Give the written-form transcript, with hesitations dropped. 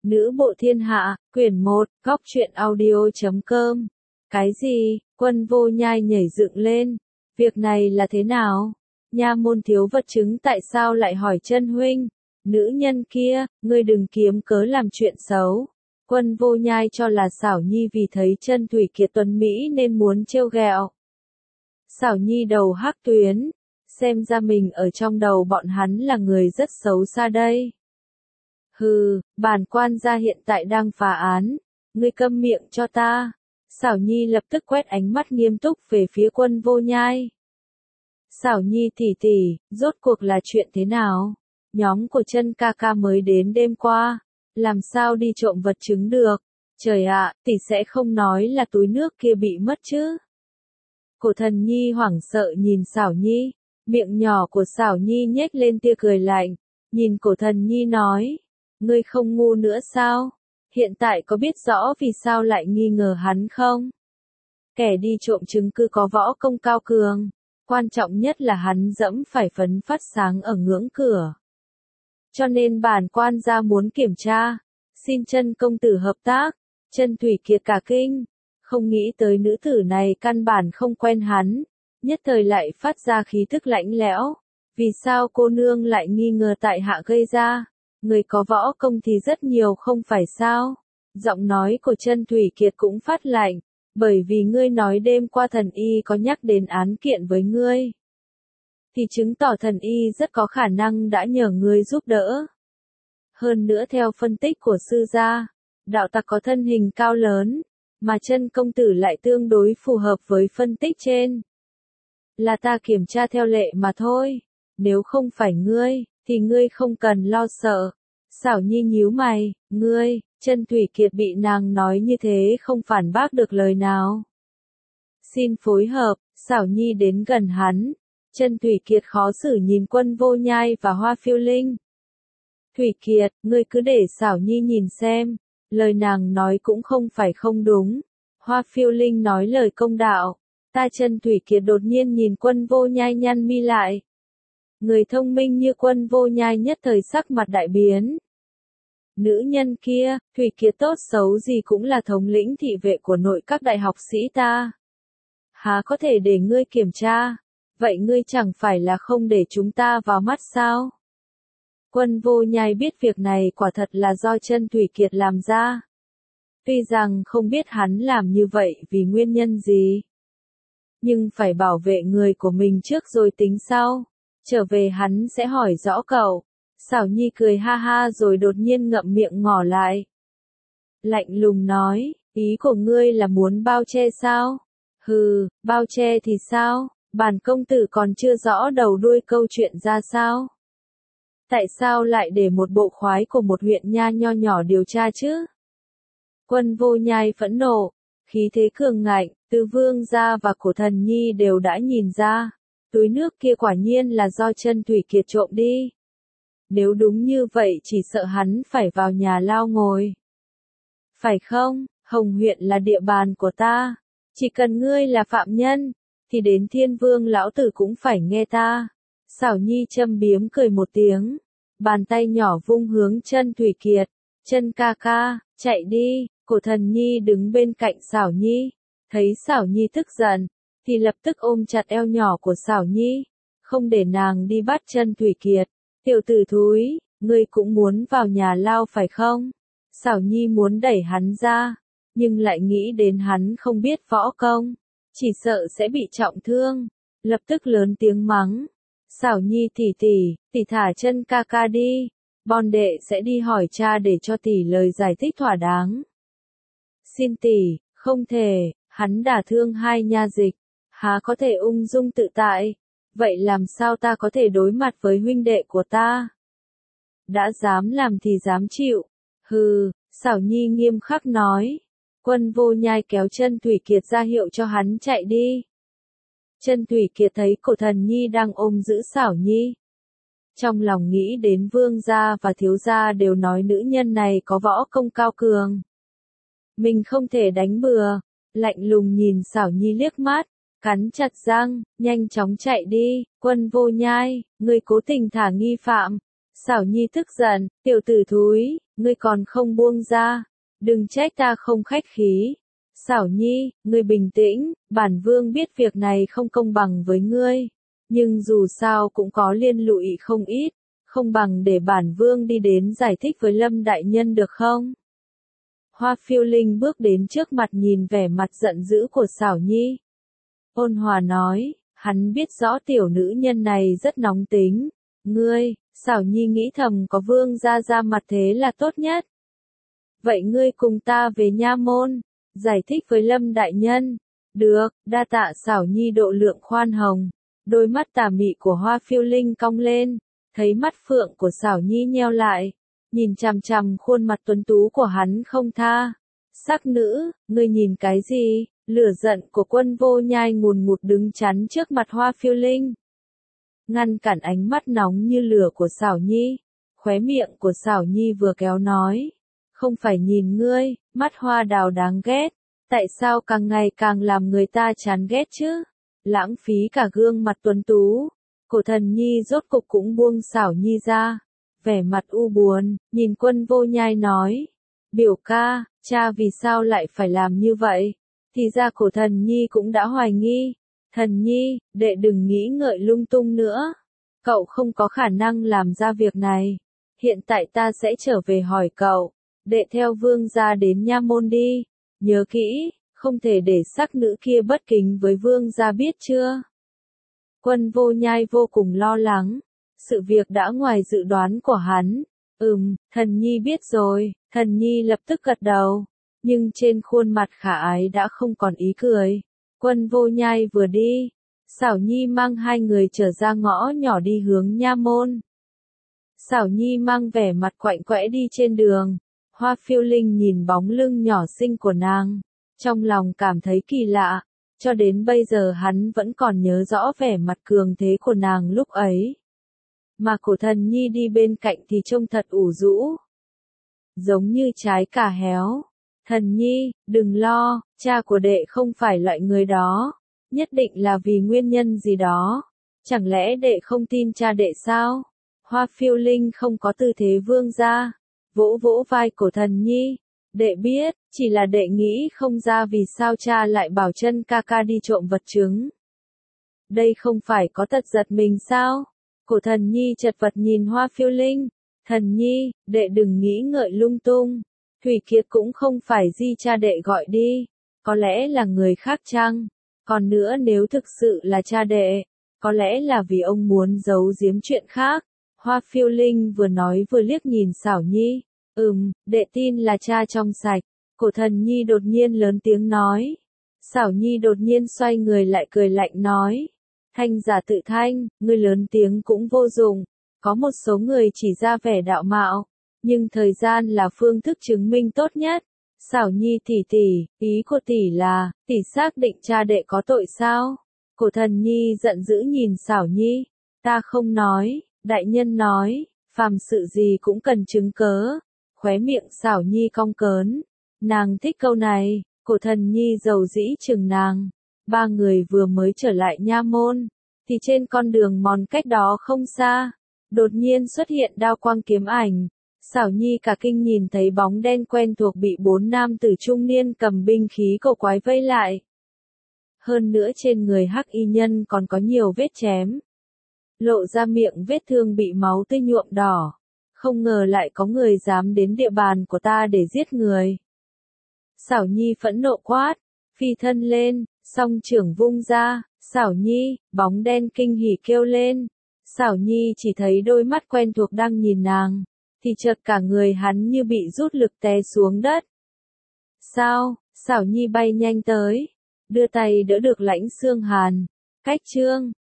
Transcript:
Nữ bộ thiên hạ, quyển 1, góc truyện audio.com. Cái gì? Quân Vô Nhai nhảy dựng lên. Việc này là thế nào? Nha môn thiếu vật chứng tại sao lại hỏi chân huynh? Nữ nhân kia, ngươi đừng kiếm cớ làm chuyện xấu. Quân Vô Nhai cho là Xảo Nhi vì thấy chân Thủy Kiệt tuấn Mỹ nên muốn trêu ghẹo. Xảo Nhi đầu hắc tuyến. Xem ra mình ở trong đầu bọn hắn là người rất xấu xa đây. Hừ, bản quan gia hiện tại đang phá án, ngươi câm miệng cho ta. Xảo Nhi lập tức quét ánh mắt nghiêm túc về phía Quân Vô Nhai. Xảo Nhi tỷ tỷ, rốt cuộc là chuyện thế nào? Nhóm của chân ca ca mới đến đêm qua, làm sao đi trộm vật chứng được? Trời ạ, tỷ sẽ không nói là túi nước kia bị mất chứ? Cổ Thần Nhi hoảng sợ nhìn Xảo Nhi, miệng nhỏ của Xảo Nhi nhếch lên tia cười lạnh, nhìn Cổ Thần Nhi nói. Ngươi không ngu nữa sao? Hiện tại có biết rõ vì sao lại nghi ngờ hắn không? Kẻ đi trộm chứng cứ có võ công cao cường. Quan trọng nhất là hắn dẫm phải phấn phát sáng ở ngưỡng cửa. Cho nên bản quan gia muốn kiểm tra. Xin chân công tử hợp tác. Chân Thủy Kiệt cả kinh. Không nghĩ tới nữ tử này căn bản không quen hắn. Nhất thời lại phát ra khí tức lạnh lẽo. Vì sao cô nương lại nghi ngờ tại hạ gây ra? Người có võ công thì rất nhiều không phải sao? Giọng nói của chân Thủy Kiệt cũng phát lạnh, bởi vì ngươi nói đêm qua thần y có nhắc đến án kiện với ngươi. Thì chứng tỏ thần y rất có khả năng đã nhờ ngươi giúp đỡ. Hơn nữa theo phân tích của sư gia, đạo tặc có thân hình cao lớn, mà chân công tử lại tương đối phù hợp với phân tích trên. Là ta kiểm tra theo lệ mà thôi, nếu không phải ngươi thì ngươi không cần lo sợ. Xảo Nhi nhíu mày, ngươi, chân Thủy Kiệt bị nàng nói như thế không phản bác được lời nào. Xin phối hợp, Xảo Nhi đến gần hắn. Chân Thủy Kiệt khó xử nhìn Quân Vô Nhai và Hoa Phiêu Linh. Thủy Kiệt, ngươi cứ để Xảo Nhi nhìn xem, lời nàng nói cũng không phải không đúng. Hoa Phiêu Linh nói lời công đạo. Chân Thủy Kiệt đột nhiên nhìn Quân Vô Nhai nhăn mi lại. Người thông minh như Quân Vô Nhai nhất thời sắc mặt đại biến. Nữ nhân kia, Thủy Kiệt tốt xấu gì cũng là thống lĩnh thị vệ của nội các đại học sĩ ta. Há có thể để ngươi kiểm tra? Vậy ngươi chẳng phải là không để chúng ta vào mắt sao? Quân Vô Nhai biết việc này quả thật là do chân Thủy Kiệt làm ra. Tuy rằng không biết hắn làm như vậy vì nguyên nhân gì. Nhưng phải bảo vệ người của mình trước rồi tính sau. Trở về hắn sẽ hỏi rõ cậu. Xảo Nhi cười ha ha rồi đột nhiên ngậm miệng ngỏ lại. Lạnh lùng nói, ý của ngươi là muốn bao che sao? Hừ, bao che thì sao? Bản công tử còn chưa rõ đầu đuôi câu chuyện ra sao? Tại sao lại để một bộ khoái của một huyện nha nho nhỏ điều tra chứ? Quân Vô Nhai phẫn nộ, khí thế cường ngạnh, Từ Vương gia và Cổ Thần Nhi đều đã nhìn ra. Túi nước kia quả nhiên là do chân Thủy Kiệt trộm đi. Nếu đúng như vậy chỉ sợ hắn phải vào nhà lao ngồi. Phải không, Hồng huyện là địa bàn của ta. Chỉ cần ngươi là phạm nhân, thì đến Thiên Vương lão tử cũng phải nghe ta. Xảo Nhi châm biếm cười một tiếng. Bàn tay nhỏ vung hướng chân Thủy Kiệt. Chân ca ca, chạy đi. Cổ Thần Nhi đứng bên cạnh Xảo Nhi. Thấy Xảo Nhi tức giận, thì lập tức ôm chặt eo nhỏ của Xảo Nhi. Không để nàng đi bắt chân Thủy Kiệt. Tiểu tử thúi, ngươi cũng muốn vào nhà lao phải không? Xảo Nhi muốn đẩy hắn ra, nhưng lại nghĩ đến hắn không biết võ công, chỉ sợ sẽ bị trọng thương, lập tức lớn tiếng mắng. Xảo Nhi tỷ tỷ thả chân ca ca đi, bọn đệ sẽ đi hỏi cha để cho tỷ lời giải thích thỏa đáng. Xin tỷ, không thể, hắn đả thương hai nha dịch, há có thể ung dung tự tại. Vậy làm sao ta có thể đối mặt với huynh đệ của ta? Đã dám làm thì dám chịu. Hừ, Xảo Nhi nghiêm khắc nói. Quân Vô Nhai kéo chân Thủy Kiệt ra hiệu cho hắn chạy đi. Chân Thủy Kiệt thấy Cổ Thần Nhi đang ôm giữ Xảo Nhi. Trong lòng nghĩ đến vương gia và thiếu gia đều nói nữ nhân này có võ công cao cường. Mình không thể đánh bừa, lạnh lùng nhìn Xảo Nhi liếc mắt. Cắn chặt răng, nhanh chóng chạy đi. Quân Vô Nhai, ngươi cố tình thả nghi phạm. Xảo Nhi tức giận, tiểu tử thúi, ngươi còn không buông ra, đừng trách ta không khách khí. Xảo Nhi, ngươi bình tĩnh, bản vương biết việc này không công bằng với ngươi, nhưng dù sao cũng có liên lụy không ít, không bằng để bản vương đi đến giải thích với Lâm đại nhân được không? Hoa Phiêu Linh bước đến trước mặt nhìn vẻ mặt giận dữ của Xảo Nhi. Ôn hòa nói, hắn biết rõ tiểu nữ nhân này rất nóng tính. Ngươi, Xảo Nhi nghĩ thầm có vương gia ra mặt thế là tốt nhất. Vậy ngươi cùng ta về nha môn, giải thích với Lâm đại nhân. Được, đa tạ. Xảo Nhi độ lượng khoan hồng. Đôi mắt tà mị của Hoa Phiêu Linh cong lên, thấy mắt phượng của Xảo Nhi nheo lại, nhìn chằm chằm khuôn mặt tuấn tú của hắn không tha. Sắc nữ, ngươi nhìn cái gì? Lửa giận của Quân Vô Nhai ngùn ngụt đứng chắn trước mặt Hoa Phiêu Linh, ngăn cản ánh mắt nóng như lửa của Xảo Nhi. Khóe miệng của Xảo Nhi vừa kéo nói, không phải nhìn ngươi, mắt hoa đào đáng ghét, tại sao càng ngày càng làm người ta chán ghét chứ? Lãng phí cả gương mặt tuấn tú. Cổ Thần Nhi rốt cục cũng buông Xảo Nhi ra, vẻ mặt u buồn, nhìn Quân Vô Nhai nói, biểu ca, cha vì sao lại phải làm như vậy? Thì ra Cổ Thần Nhi cũng đã hoài nghi. Thần Nhi, đệ đừng nghĩ ngợi lung tung nữa. Cậu không có khả năng làm ra việc này. Hiện tại ta sẽ trở về hỏi cậu. Đệ theo vương gia đến nha môn đi. Nhớ kỹ, không thể để sắc nữ kia bất kính với vương gia biết chưa? Quân Vô Nhai vô cùng lo lắng. Sự việc đã ngoài dự đoán của hắn. Thần Nhi biết rồi. Thần Nhi lập tức gật đầu. Nhưng trên khuôn mặt khả ái đã không còn ý cười. Quân Vô Nhai vừa đi, Xảo Nhi mang hai người trở ra ngõ nhỏ đi hướng nha môn. Xảo Nhi mang vẻ mặt quạnh quẽ đi trên đường. Hoa Phiêu Linh nhìn bóng lưng nhỏ xinh của nàng, trong lòng cảm thấy kỳ lạ. Cho đến bây giờ hắn vẫn còn nhớ rõ vẻ mặt cường thế của nàng lúc ấy. Mà Cổ Thần Nhi đi bên cạnh thì trông thật ủ rũ, giống như trái cà héo. Thần Nhi, đừng lo, cha của đệ không phải loại người đó, nhất định là vì nguyên nhân gì đó. Chẳng lẽ đệ không tin cha đệ sao? Hoa Phiêu Linh không có tư thế vương gia, vỗ vỗ vai Cổ Thần Nhi. Đệ biết, chỉ là đệ nghĩ không ra vì sao cha lại bảo chân ca ca đi trộm vật chứng. Đây không phải có tật giật mình sao? Cổ Thần Nhi chật vật nhìn Hoa Phiêu Linh. Thần Nhi, đệ đừng nghĩ ngợi lung tung. Thủy Kiệt cũng không phải di cha đệ gọi đi. Có lẽ là người khác chăng? Còn nữa nếu thực sự là cha đệ, có lẽ là vì ông muốn giấu giếm chuyện khác. Hoa Phiêu Linh vừa nói vừa liếc nhìn Xảo Nhi. Đệ tin là cha trong sạch. Cổ Thần Nhi đột nhiên lớn tiếng nói. Xảo Nhi đột nhiên xoay người lại cười lạnh nói. Thanh giả tự thanh, ngươi lớn tiếng cũng vô dụng. Có một số người chỉ ra vẻ đạo mạo, nhưng thời gian là phương thức chứng minh tốt nhất. Xảo Nhi tỷ tỷ, ý của tỷ là, tỷ xác định cha đệ có tội sao? Cổ Thần Nhi giận dữ nhìn Xảo Nhi. Ta không nói, đại nhân nói, phàm sự gì cũng cần chứng cớ. Khóe miệng Xảo Nhi cong cớn. Nàng thích câu này. Cổ Thần Nhi giàu dĩ chừng nàng. Ba người vừa mới trở lại nha môn, thì trên con đường mòn cách đó không xa, đột nhiên xuất hiện đao quang kiếm ảnh. Xảo Nhi cả kinh nhìn thấy bóng đen quen thuộc bị bốn nam tử trung niên cầm binh khí cổ quái vây lại. Hơn nữa trên người hắc y nhân còn có nhiều vết chém, lộ ra miệng vết thương bị máu tươi nhuộm đỏ. Không ngờ lại có người dám đến địa bàn của ta để giết người. Xảo Nhi phẫn nộ quát, phi thân lên, song trưởng vung ra. Xảo Nhi, bóng đen kinh hỉ kêu lên. Xảo Nhi chỉ thấy đôi mắt quen thuộc đang nhìn nàng, thì chợt cả người hắn như bị rút lực té xuống đất. Sao? Xảo Nhi bay nhanh tới, đưa tay đỡ được Lãnh Xương Hàn. Cách chương